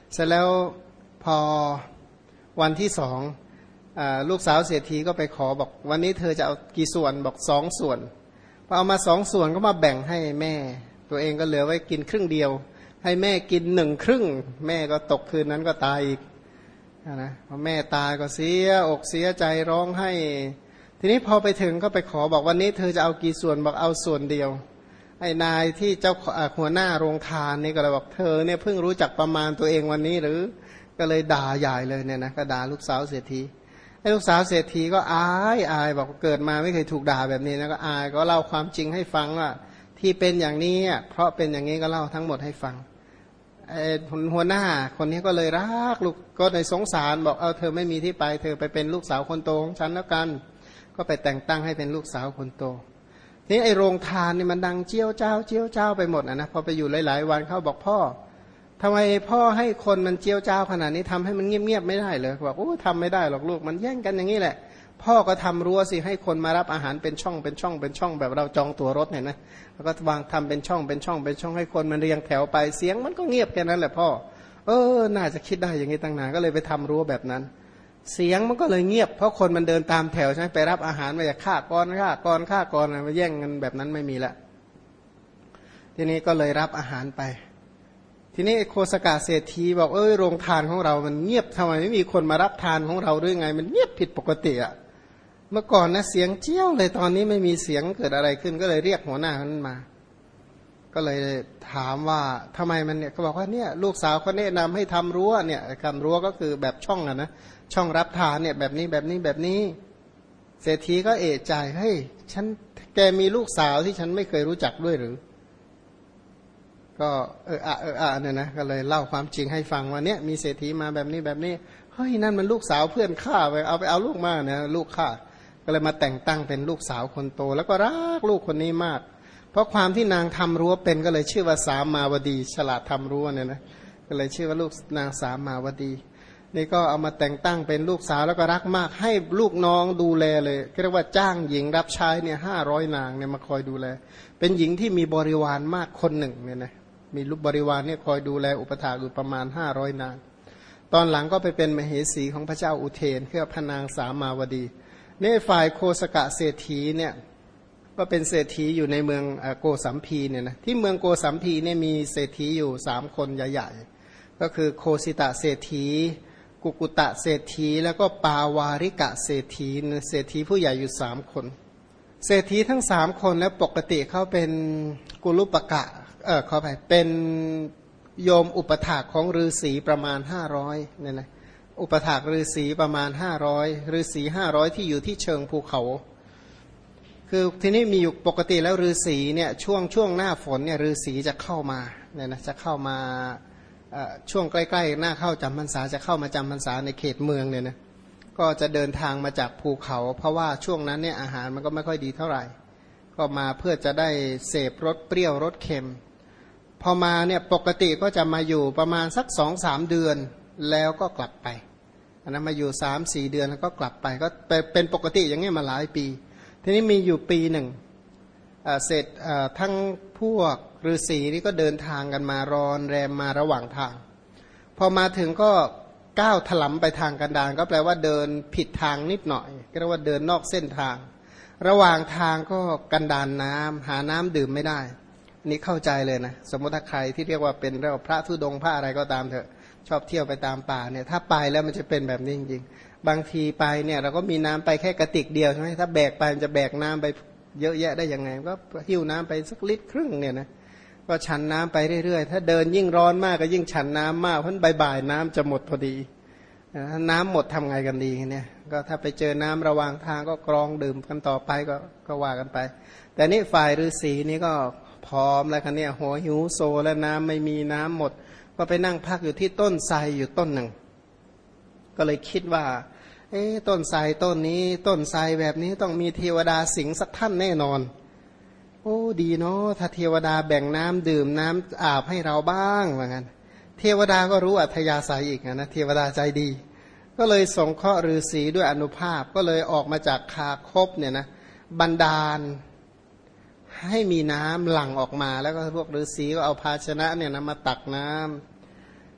เสร็จแล้วพอวันที่สองลูกสาวเศรษฐีก็ไปขอบอกวันนี้เธอจะเอากี่ส่วนบอก2 ส่วนพอเอามา2 ส่วนก็มาแบ่งให้แม่ตัวเองก็เหลือไว้กินครึ่งเดียวให้แม่กิน1/2แม่ก็ตกคืนนั้นก็ตายอีกนะพอแม่ตายก็เสียอกเสียใจร้องไห้ทีนี้พอไปถึงก็ไปขอบอกวันนี้เธอจะเอากี่ส่วนบอกเอาส่วนเดียวไอ้นายที่เจ้าหัวหน้าโรงทานนี่ก็เลยบอกเธอเนี่ยเพิ่งรู้จักประมาณตัวเองวันนี้หรือก็เลยด่าใหญ่เลยเนี่ยนะก็ด่าลูกสาวเศรษฐีไอ้ลูกสาวเศรษฐีก็อายบอกเกิดมาไม่เคยถูกด่าแบบนี้นะก็อายก็เล่าความจริงให้ฟังว่าที่เป็นอย่างนี้เพราะเป็นอย่างนี้ก็เล่าทั้งหมดให้ฟังไอ้หัวหน้าคนนี้ก็เลยรักลูกก็เลยสงสารบอกเธอไม่มีที่ไปเธอไปเป็นลูกสาวคนโตของฉันแล้วกันก็ไปแต่งตั้งให้เป็นลูกสาวคนโตนี่ไอโรงทานนี่มันดังเจี้ยวเจ้าเจี้ยวเจ้าไปหมดนะพอไปอยู่หลายๆวันเขาบอกพ่อทำไมพ่อให้คนมันเจี้ยวเจ้าขนาดนี้ทำให้มันเงียบๆไม่ได้เลยบอกโอ้ทำไม่ได้หรอกลูกมันแย่งกันอย่างนี้แหละพ่อก็ทำรั้วสิให้คนมารับอาหารเป็นช่องเป็นช่องเป็นช่องแบบเราจองตั๋วรถเห็นไหมแล้วก็วางทำเป็นช่องเป็นช่องเป็นช่องให้คนมันเรียงแถวไปเสียงมันก็เงียบแค่นั้นแหละพ่อน่าจะคิดได้อย่างนี้ตั้งนานก็เลยไปทำรั้วแบบนั้นเสียงมันก็เลยเงียบเพราะคนมันเดินตามแถวใช่ไหมไปรับอาหารมาจากฆ่าก้อนมาแย่งกันแบบนั้นไม่มีละทีนี้ก็เลยรับอาหารไปทีนี้โคสกะเศรษฐีบอกโรงทานของเรามันเงียบทำไมไม่มีคนมารับทานของเราหรือไงมันเงียบผิดปกติอ่ะเมื่อก่อนนะเสียงเจี้ยวเลยตอนนี้ไม่มีเสียงเกิดอะไรขึ้นก็เลยเรียกหัวหน้านั้นมาก็เลยถามว่าทำไมมันเนี่ยก็บอกว่าเนี่ยลูกสาวเขาแนะนำให้ทำรั้วเนี่ยทำรั้วก็คือแบบช่องอะนะช่องรับทานเนี่ยแบบนี้เศรษฐีก็เอะใจเฮ้ยแกมีลูกสาวที่ฉันไม่เคยรู้จักด้วยหรือก็เนี่ยนะก็เลยเล่าความจริงให้ฟังว่าเนี่ยมีเศรษฐีมาแบบนี้เฮ้ยนั่นมันลูกสาวเพื่อนข้าไปเอาลูกมาเนี่ยลูกข้าก็เลยมาแต่งตั้งเป็นลูกสาวคนโตแล้วก็รักลูกคนนี้มากเพราะความที่นางทำรั้วเป็นก็เลยชื่อว่าสามาวดีฉลาดทำรั้วเนี่ยนะก็เลยชื่อว่าลูกนางสามาวดีนี่ก็เอามาแต่งตั้งเป็นลูกสาวแล้วก็รักมากให้ลูกน้องดูแลเลยเรียกว่าจ้างหญิงรับใช้เนี่ย500 นางเนี่ยมาคอยดูแลเป็นหญิงที่มีบริวารมากคนหนึ่งเนี่ยนะมีลูกบริวารเนี่ยคอยดูแลอุปถากอยู่ประมาณ500 นางตอนหลังก็ไปเป็นมเหสีของพระเจ้าอุเทนคือพระนางสามาวดีนี่ฝ่ายโคสกะเศรษฐีเนี่ยก็เป็นเศรษฐีอยู่ในเมืองโกสัมพีเนี่ยนะที่เมืองโกสัมพีเนี่ยมีเศรษฐีอยู่3 คนใหญ่ๆก็คือโคสิตะเศรษฐีกุกุตะเศรษฐีแล้วก็ปาวาริกะเศรษฐีเศรษฐีผู้ใหญ่อยู่3 คนเศรษฐีทั้ง3 คนแล้วปกติเขาเป็นกุลุปกะขอไปเป็นโยมอุปถากของฤาษีประมาณ500เนี่ยนะอุปถากฤาษีประมาณ500ฤาษี500ที่อยู่ที่เชิงภูเขาคือที่นี่มีอยู่ปกติแล้วฤาษีเนี่ยช่วงหน้าฝนเนี่ยฤาษีจะเข้ามาเนี่ยนะจะเข้ามาช่วงใกล้ๆหน้าเข้าจำพรรษาจะเข้ามาจำพรรษาในเขตเมืองเนี่ยนะก็จะเดินทางมาจากภูเขาเพราะว่าช่วงนั้นเนี่ยอาหารมันก็ไม่ค่อยดีเท่าไหร่ก็มาเพื่อจะได้เสพรสเปรี้ยวรสเค็มพอมาเนี่ยปกติก็จะมาอยู่ประมาณสัก 2-3 เดือนแล้วก็กลับไปอันนั้นมาอยู่ 3-4 เดือนแล้วก็กลับไปก็เป็นปกติอย่างนี้มาหลายปีทีนี้มีอยู่ปีหนึ่งเสร็จทั้งพวกฤาษีนี่ก็เดินทางกันมารอนแรมมาระหว่างทางพอมาถึงก็ก้าวถลำไปทางกันดารก็แปลว่าเดินผิดทางนิดหน่อยก็เรียกว่าเดินนอกเส้นทางระหว่างทางก็กันดารน้ำหาน้ำดื่มไม่ได้นี่เข้าใจเลยนะสมมติถ้าใครที่เรียกว่าเป็นพระธุดงค์พระอะไรก็ตามเถอะชอบเที่ยวไปตามป่าเนี่ยถ้าไปแล้วมันจะเป็นแบบนี้จริงๆบางทีไปเนี่ยเราก็มีน้ำไปแค่กระติกเดียวใช่ไหมถ้าแบกไปมันจะแบกน้ำไปเยอะแยะได้ยังไงก็หิ้วน้ำไปสัก1.5 ลิตรเนี่ยนะก็ฉันน้ำไปเรื่อยๆถ้าเดินยิ่งร้อนมากก็ยิ่งฉันน้ำมากเพราะบ่ายๆน้ำจะหมดพอดีน้ำหมดทำไงกันดีเนี่ยก็ถ้าไปเจอน้ำระหว่างทางก็กรองดื่มกันต่อไปก็ว่ากันไปแต่นี่ฝ่ายฤาษีนี่ก็พร้อมแล้วกันเนี่ยหัวหิวโซแล้วน้ำไม่มีน้ำหมดก็ไปนั่งพักอยู่ที่ต้นไทรอยู่ต้นหนึ่งก็เลยคิดว่าต้นไทรต้นนี้ต้นไทรแบบนี้ต้องมีเทวดาสิงสักท่านแน่นอนโอ้ดีเนาะถ้าเทวดาแบ่งน้ำดื่มน้ำอาบให้เราบ้างว่างั้นเทวดาก็รู้อัธยาศัยอีกนะเทวดาใจดีก็เลยสงเคราะห์ฤาษีด้วยอานุภาพก็เลยออกมาจากคาคบเนี่ยนะบันดาลให้มีน้ำหลั่งออกมาแล้วก็พวกฤาษีก็เอาภาชนะเนี่ยนะมาตักน้ำ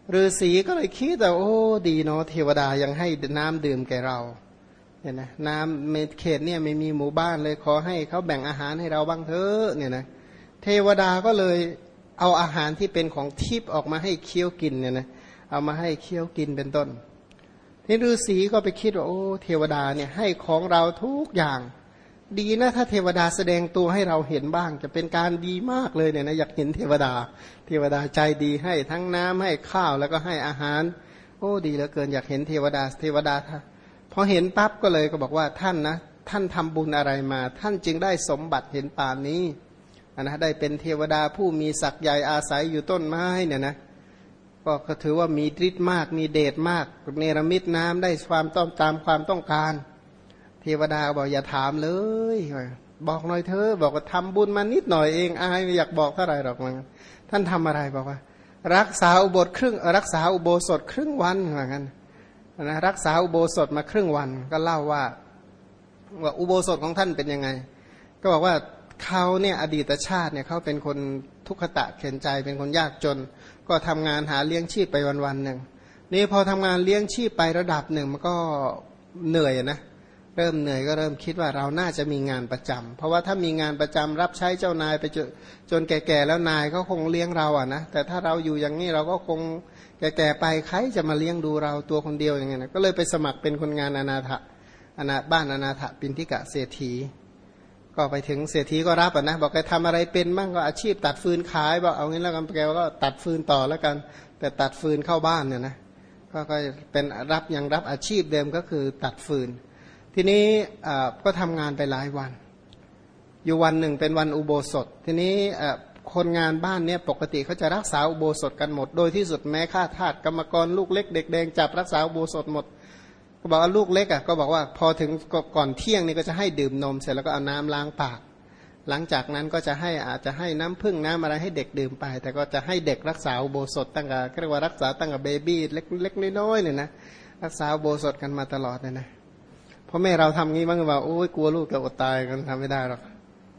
ฤาษีก็เลยคิดแต่โอ้ดีเนาะเทวดายังให้น้ำดื่มแก่เราเนี่ยนะน้ำเขตเนี่ยไม่มีหมู่บ้านเลยขอให้เขาแบ่งอาหารให้เราบ้างเถอะเนี่ยนะเทวดาก็เลยเอาอาหารที่เป็นของทิพย์ออกมาให้เคี้ยวกินเนี่ยนะเอามาให้เคี้ยวกินเป็นต้นนี่ฤาษีก็ไปคิดว่าโอ้เทวดาเนี่ยให้ของเราทุกอย่างดีนะถ้าเทวดาแสดงตัวให้เราเห็นบ้างจะเป็นการดีมากเลยเนี่ยนะอยากเห็นเทวดาใจดีให้ทั้งน้ำให้ข้าวแล้วก็ให้อาหารโอ้ดีเหลือเกินอยากเห็นเทวดาพอเห็นปั๊บก็เลยก็บอกว่าท่านนะท่านทำบุญอะไรมาท่านจึงได้สมบัติเห็นป่านนี้นะได้เป็นเทวดาผู้มีศักย์ใหญ่อาศัยอยู่ต้นไม้เนี่ยนะก็ถือว่ามีฤทธิ์มากมีเดชมากเนรมิตน้ำได้ความต้องตามความต้องการเทวดาบอกอย่าถามเลยบอกหน่อยเธอบอกว่าทำบุญมานิดหน่อยเองอายไม่อยากบอกเท่าไหร่หรอกมันท่านทำอะไรบอกว่ารักษาอุโบสถครึ่งวันเหมือนกันนะรักษาอุโบสถมาครึ่งวันก็เล่าว่าอุโบสถของท่านเป็นยังไงก็บอกว่าเขาเนี่ยอดีตชาติเนี่ยเขาเป็นคนทุกขตะเข็นใจเป็นคนยากจนก็ทำงานหาเลี้ยงชีพไปวันๆหนึ่งนี่พอทำงานเลี้ยงชีพไประดับหนึ่งมันก็เหนื่อยนะเริ่มเหนื่อยก็เริ่มคิดว่าเราน่าจะมีงานประจำเพราะว่าถ้ามีงานประจำรับใช้เจ้านายไปจนแก่ๆแล้วนายเขาคงเลี้ยงเราอ่ะนะแต่ถ้าเราอยู่อย่างนี้เราก็คงแก่ๆไปใครจะมาเลี้ยงดูเราตัวคนเดียวอย่างเงี้ยนะก็เลยไปสมัครเป็นคนงานอนาถบ้านอนาถปิณฑิกะเศรษฐีก็ไปถึงเศรษฐีก็รับอ่ะนะบอกแกทำอะไรเป็นบ้างก็อาชีพตัดฟืนขายบอกเอางี้แล้วกันแกก็ตัดฟืนต่อแล้วกันแต่ตัดฟืนเข้าบ้านเนี่ยนะก็เป็นรับอาชีพเดิมก็คือตัดฟืนทีนี้ก็ทำงานไปหลายวันอยู่วันหนึ่งเป็นวันอุโบสถทีนี้คนงานบ้านเนี่ยปกติเขาจะรักษาอุโบสถกันหมดโดยที่สุดแม้ข้าทาสกรรมกรลูกเล็กเด็กแดงจับรักษาอุโบสถหมดก็บอกว่าลูกเล็กก็บอกว่าพอถึงก่อนเที่ยงนี่ก็จะให้ดื่มนมเสร็จแล้วก็เอาน้ำล้างปากหลังจากนั้นก็อาจจะให้น้ำผึ้งน้ำอะไรให้เด็กดื่มไปแต่ก็จะให้เด็กรักษาอุโบสถตั้งแต่เรียกว่ารักษาตั้งแต่เบบี้เล็กน้อยเนี่ยนะรักษาอุโบสถกันมาตลอดเนี่ยนะพ่อแม่เราทำงี้บ้างว่าโอ้ยกลัวลูกจะอดตายกันทำไม่ได้หรอก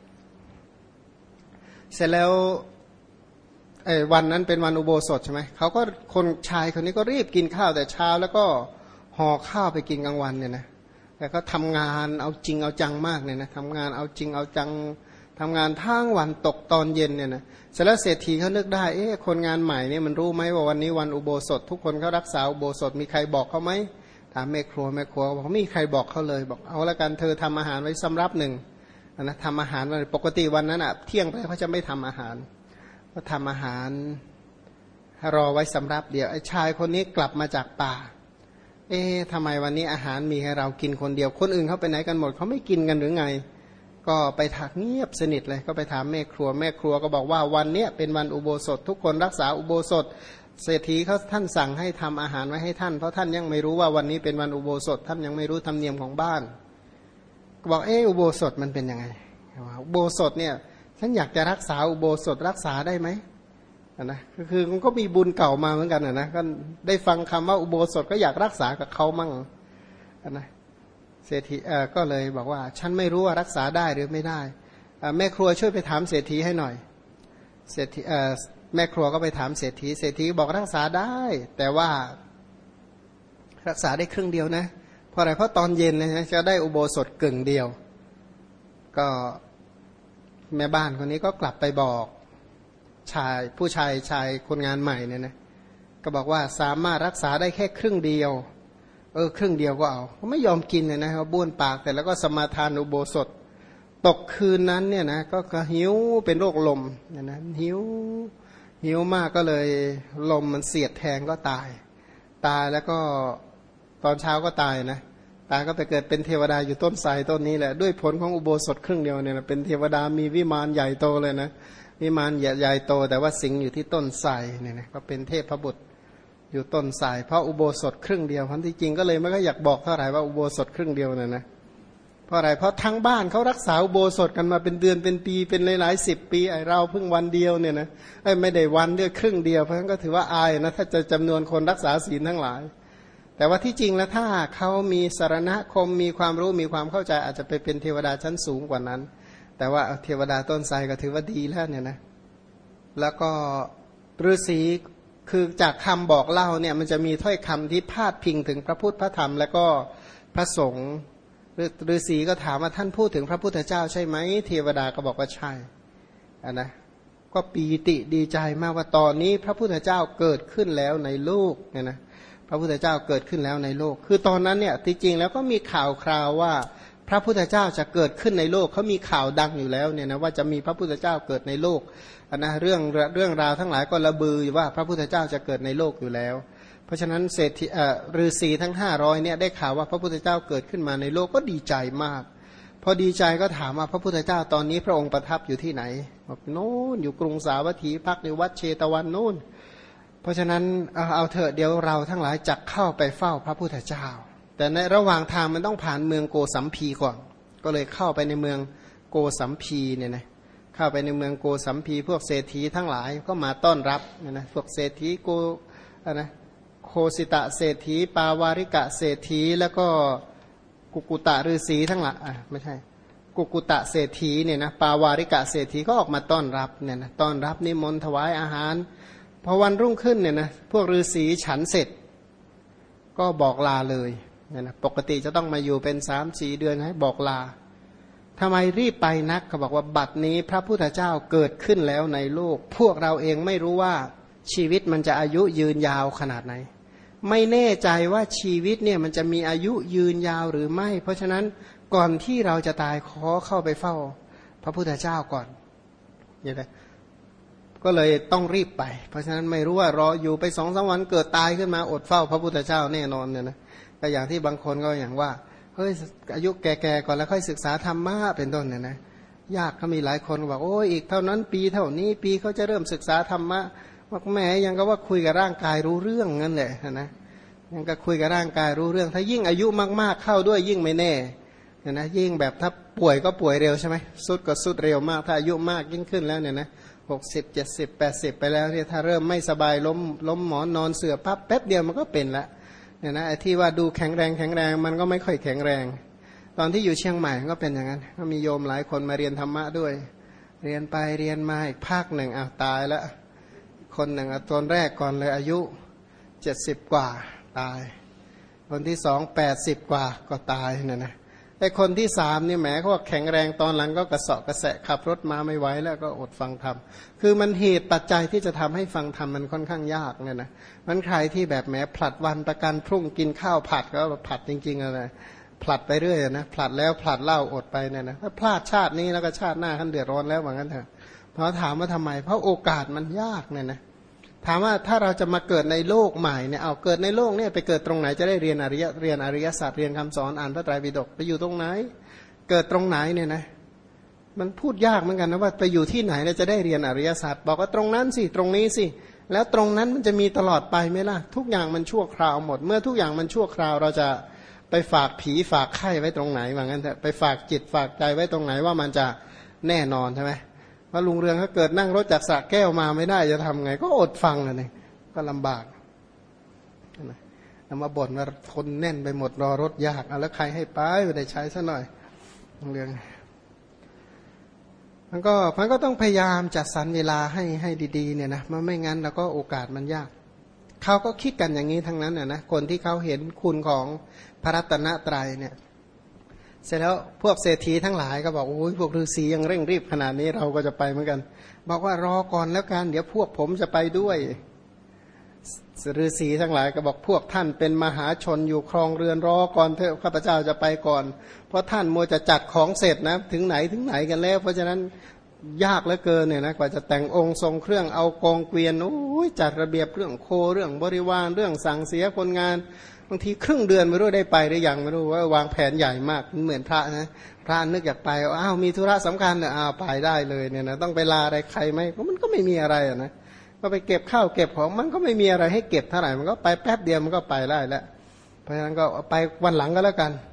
เสร็จแล้ววันนั้นเป็นวันอุโบสถใช่ไหมเขาก็คนชายคนนี้ก็รีบกินข้าวแต่เช้าแล้วก็ห่อข้าวไปกินกลางวันเนี่ยนะแต่ก็ทำงานเอาจริงเอาจังมากเนี่ยนะทำงานเอาจริงเอาจังทำงานทั้งวันตกตอนเย็นเนี่ยนะเสร็จแล้วเศรษฐีเขานึกได้คนงานใหม่เนี่ยมันรู้ไหมว่าวันนี้วันอุโบสถทุกคนเขารักษาอุโบสถมีใครบอกเขาไหมถามแม่ครัวบอกไม่มีใครบอกเขาเลยบอกเอาละกันเธอทำอาหารไว้สำรับหนึ่งนะทำอาหารปกติวันนั้นอ่ะเที่ยงไปเขาจะไม่ทำอาหารก็ทำอาหารรอไว้สำรับเดี๋ยวไอ้ชายคนนี้กลับมาจากป่าทำไมวันนี้อาหารมีให้เรากินคนเดียวคนอื่นเขาไปไหนกันหมดเขาไม่กินกันหรือไงก็ไปถักเงียบสนิทเลยก็ไปถามแม่ครัวก็บอกว่าวันเนี้ยเป็นวันอุโบสถทุกคนรักษาอุโบสถเศรษฐีเขาท่านสั่งให้ทำอาหารไว้ให้ท่านเพราะท่านยังไม่รู้ว่าวันนี้เป็นวันอุโบสถท่านยังไม่รู้ธรรมเนียมของบ้านก็บอกอุโบสถมันเป็นยังไงอุโบสถเนี่ยฉันอยากจะรักษาอุโบสถรักษาได้ไหมนะคือมันก็มีบุญเก่ามาเหมือนกันนะก็ได้ฟังคำว่าอุโบสถก็อยากรักษากับเขามั่งนะเศรษฐีก็เลยบอกว่าฉันไม่รู้ว่ารักษาได้หรือไม่ได้แม่ครัวช่วยไปถามเศรษฐีให้หน่อยเศรษฐีแม่ครัวก็ไปถามเศรษฐีบอกรักษาได้แต่ว่ารักษาได้ครึ่งเดียวนะเพราะอะไรเพราะตอนเย็นนะจะได้อุโบสถกึ่งเดียวก็แม่บ้านคนนี้ก็กลับไปบอกผู้ชายคนงานใหม่เนี่ยนะก็บอกว่าสามารถรักษาได้แค่ครึ่งเดียวครึ่งเดียวก็เอาเขาไม่ยอมกินเลยนะเขาบ้วนปากแต่แล้วก็สมาทานอุโบสถตกคืนนั้นเนี่ยนะก็หิวเป็นโรคลมเนี่ยนะหิวมากก็เลยลมมันเสียดแทงก็ตายแล้วก็ตอนเช้าก็ตายนะตายก็ไปเกิดเป็นเทวดาอยู่ต้นไทรต้นนี้แหละด้วยผลของอุโบสถครึ่งเดียวเนี่ยนะเป็นเทวดามีวิมานใหญ่โตเลยนะวิมานใหญ่โตแต่ว่าสิงอยู่ที่ต้นไทรเนี่ยนะก็เป็นเทพบุตรอยู่ต้นไทรเพราะอุโบสถครึ่งเดียวพันที่จริงก็เลยไม่ก็อยากบอกเท่าไหร่ว่าอุโบสถครึ่งเดียวนะเพราะอะไรเพราะทั้งบ้านเขารักษาอุโบสถกันมาเป็นเดือนเป็นปีเป็นหลาย10 ปีไอเราเพิ่งวันเดียวเนี่ยนะไม่ได้วันเดียวครึ่งเดียวเพราะฉะนั้นก็ถือว่าอายนะถ้าจะจำนวนคนรักษาศีลทั้งหลายแต่ว่าที่จริงแล้วถ้าเขามีสารณคมมีความรู้มีความเข้าใจอาจจะไปเป็นเทวดาชั้นสูงกว่านั้นแต่ว่าเทวดาต้นไทรก็ถือว่าดีแล้วเนี่ยนะแล้วก็ฤาษีคือจากคำบอกเล่าเนี่ยมันจะมีถ้อยคำที่พาดพิงถึงพระพุทธพระธรรมแล้วก็พระสงฆ์ฤาษีก็ถามว่าท่านพูดถึงพระพุทธเจ้าใช่ไหมเทวดาก็บอกว่าใช่นะก็ปีติดีใจมากว่าตอนนี้พระพุทธเจ้าเกิดขึ้นแล้วในโลกเนี่ยนะพระพุทธเจ้าเกิดขึ้นแล้วในโลกคือตอนนั้นเนี่ยที่จริงแล้วก็มีข่าวคราวว่าพระพุทธเจ้าจะเกิดขึ้นในโลกเขามีข่าวดังอยู่แล้วเนี่ยนะว่าจะมีพระพุทธเจ้าเกิดในโลกนะเรื่องราวทั้งหลายก็ระบือว่าพระพุทธเจ้าจะเกิดในโลกอยู่แล้วเพราะฉะนั้นเศรษฐีฤาษีทั้ง500เนี่ยได้ข่าวว่าพระพุทธเจ้าเกิดขึ้นมาในโลกก็ดีใจมากพอดีใจก็ถามว่าพระพุทธเจ้าตอนนี้พระองค์ประทับอยู่ที่ไหนบอกโน่นอยู่กรุงสาวัตถีพักในวัดเชตวันโน่นเพราะฉะนั้นเอาเถอะเดี๋ยวเราทั้งหลายจักเข้าไปเฝ้าพระพุทธเจ้าแต่ในระหว่างทางมันต้องผ่านเมืองโกสัมพีก่อนก็เลยเข้าไปในเมืองโกสัมพีเนี่ยนะเข้าไปในเมืองโกสัมพีพวกเศรษฐีทั้งหลายก็มาต้อนรับนะพวกเศรษฐีโกนะโคสิตะเศรษฐีปาวาริกะเศรษฐีแล้วก็กุกุตะฤาษีทั้งหลายไม่ใช่กุกุตะเศรษฐีเนี่ยนะปาวาริกะเศรษฐีก็ออกมาต้อนรับเนี่ยนะต้อนรับนิมนต์ถวายอาหารพอวันรุ่งขึ้นเนี่ยนะพวกฤาษีฉันเสร็จก็บอกลาเลยเนี่ยนะปกติจะต้องมาอยู่เป็น 3-4 เดือนให้บอกลาทำไมรีบไปนักเขาบอกว่าบัดนี้พระพุทธเจ้าเกิดขึ้นแล้วในโลกพวกเราเองไม่รู้ว่าชีวิตมันจะอายุยืนยาวขนาดไหนไม่แน่ใจว่าชีวิตเนี่ยมันจะมีอายุยืนยาวหรือไม่เพราะฉะนั้นก่อนที่เราจะตายขอเข้าไปเฝ้าพระพุทธเจ้าก่อนอย่างไรก็เลยต้องรีบไปเพราะฉะนั้นไม่รู้ว่ารออยู่ไป2-3 วันเกิดตายขึ้นมาอดเฝ้าพระพุทธเจ้าแน่นอนเนี่ยนะก็อย่างที่บางคนก็อย่างว่าเฮ้ยอายุแก่ๆก่อนแล้วค่อยศึกษาธรรมะเป็นต้นเนี่ยนะยากก็มีหลายคนบอกโอ้ยอีกเท่านั้นปีเท่านี้ปีเขาจะเริ่มศึกษาธรรมะว่าแหมยังก็ว่าคุยกับร่างกายรู้เรื่องนั่นแหละนะยังก็คุยกับร่างกายรู้เรื่องถ้ายิ่งอายุมากๆเข้าด้วยยิ่งไม่แน่เนี่ยนะยิ่งแบบถ้าป่วยก็ป่วยเร็วใช่ไหมสุดก็สุดเร็วมากถ้าอายุมากยิ่งขึ้นแล้วเนี่ยนะ60 70 80ไปแล้วเนี่ยถ้าเริ่มไม่สบายล้มหมอนนอนเสื่อปั๊บแป๊บเดียวมันก็เป็นละเนี่ยนะไอ้ที่ว่าดูแข็งแรงมันก็ไม่ค่อยแข็งแรงตอนที่อยู่เชียงใหม่ก็เป็นอย่างนั้นก็มีโยมหลายคนมาเรียนธรรมะด้วยเรียนไปเรียนมาอีกภาคหนึ่งตายแล้วคนหนึ่งตอนแรกก่อนเลยอายุ70 กว่าตายคนที่2 80 กว่าก็ตายเนี่ยนะไอ้คนที่3นี่แหมเขาว่าแข็งแรงตอนหลังก็กระเสาะกระแสะขับรถมาไม่ไหวแล้วก็อดฟังธรรมคือมันเหตุปัจจัยที่จะทำให้ฟังธรรมมันค่อนข้างยากเนี่ยนะมันใครที่แบบแหมผลัดวันประกันพรุ่งกินข้าวผัดก็ผัดจริงๆอะไรผลัดไปเรื่อยนะผลัดแล้วผลัดเล่าอดไปเนี่ยนะถ้าพลาดชาตินี้แล้วก็ชาติหน้าท่านเดือดร้อนแล้วเหมือนกันเถอะเพราะถามว่าทำไมเพราะโอกาสมันยากเนี่ยนะถามว่าถ้าเราจะมาเกิดในโลกใหม่เนี่ยเอาเกิดในโลกเนี่ยไปเกิดตรงไหนจะได้เรียนอริยศาสตร์เรียนคำสอนอ่านพระไตรปิฎกไปอยู่ตรงไหนเกิดตรงไหนเนี่ยนะมันพูดยากเหมือนกันนะว่าไปอยู่ที่ไหนแล้วจะได้เรียนอริยศาสตร์บอกว่าตรงนั้นสิตรงนี้สิแล้วตรงนั้นมันจะมีตลอดไปไหมล่ะทุกอย่างมันชั่วคราวหมดเมื่อทุกอย่างมันชั่วคราวเราจะไปฝากผีฝากไข้ไว้ตรงไหนว่างั้นเถอะไปฝากจิตฝากใจไว้ตรงไหนว่ามันจะแน่นอนใช่ไหมว่าลุงเรืองถ้าเกิดนั่งรถจากสระแก้วมาไม่ได้จะทำไงก็อดฟังเลยก็ลำบากมาบ่นว่าคนแน่นไปหมดรอรถยากเอาแล้วใครให้ไปไม่ได้ใช้ซะหน่อยลุงเรืองมันก็ต้องพยายามจัดสรรเวลาให้ดีๆเนี่ยนะมันไม่งั้นแล้วก็โอกาสมันยากเขาก็คิดกันอย่างนี้ทั้งนั้นนะคนที่เขาเห็นคุณของพระรัตนตรัยเนี่ยเสร็จแล้วพวกเศรษฐีทั้งหลายก็บอกโอ้ยพวกฤาษียังเร่งรีบขนาดนี้เราก็จะไปเหมือนกันบอกว่ารอก่อนแล้วกันเดี๋ยวพวกผมจะไปด้วยฤาษีทั้งหลายก็บอกพวกท่านเป็นมหาชนอยู่ครองเรือนรอก่อนเถอะข้าพเจ้าจะไปก่อนเพราะท่านมัวจะจัดของเสร็จนะถึงไหนกันแล้วเพราะฉะนั้นยากเหลือเกินเนี่ยนะกว่าจะแต่งองค์ทรงเครื่องเอากองเกวียนโอ้ยจัดระเบียบเรื่องโคเรื่องบริวารเรื่องสั่งเสียคนงานบางทีครึ่งเดือนไม่รู้ได้ไปหรือยังไม่รู้ว่าวางแผนใหญ่มากเหมือนพระนะพระนึกอยากไปอ้าวมีธุระสำคัญเนี่ยไปได้เลยเนี่ยนะต้องไปลาอะไรใครไหมมันก็ไม่มีอะไรนะก็ไปเก็บข้าวเก็บของมันก็ไม่มีอะไรให้เก็บเท่าไหร่มันก็ไปแป๊บเดียวมันก็ไปได้แล้วเพราะฉะนั้นก็ไปวันหลังก็แล้วกัน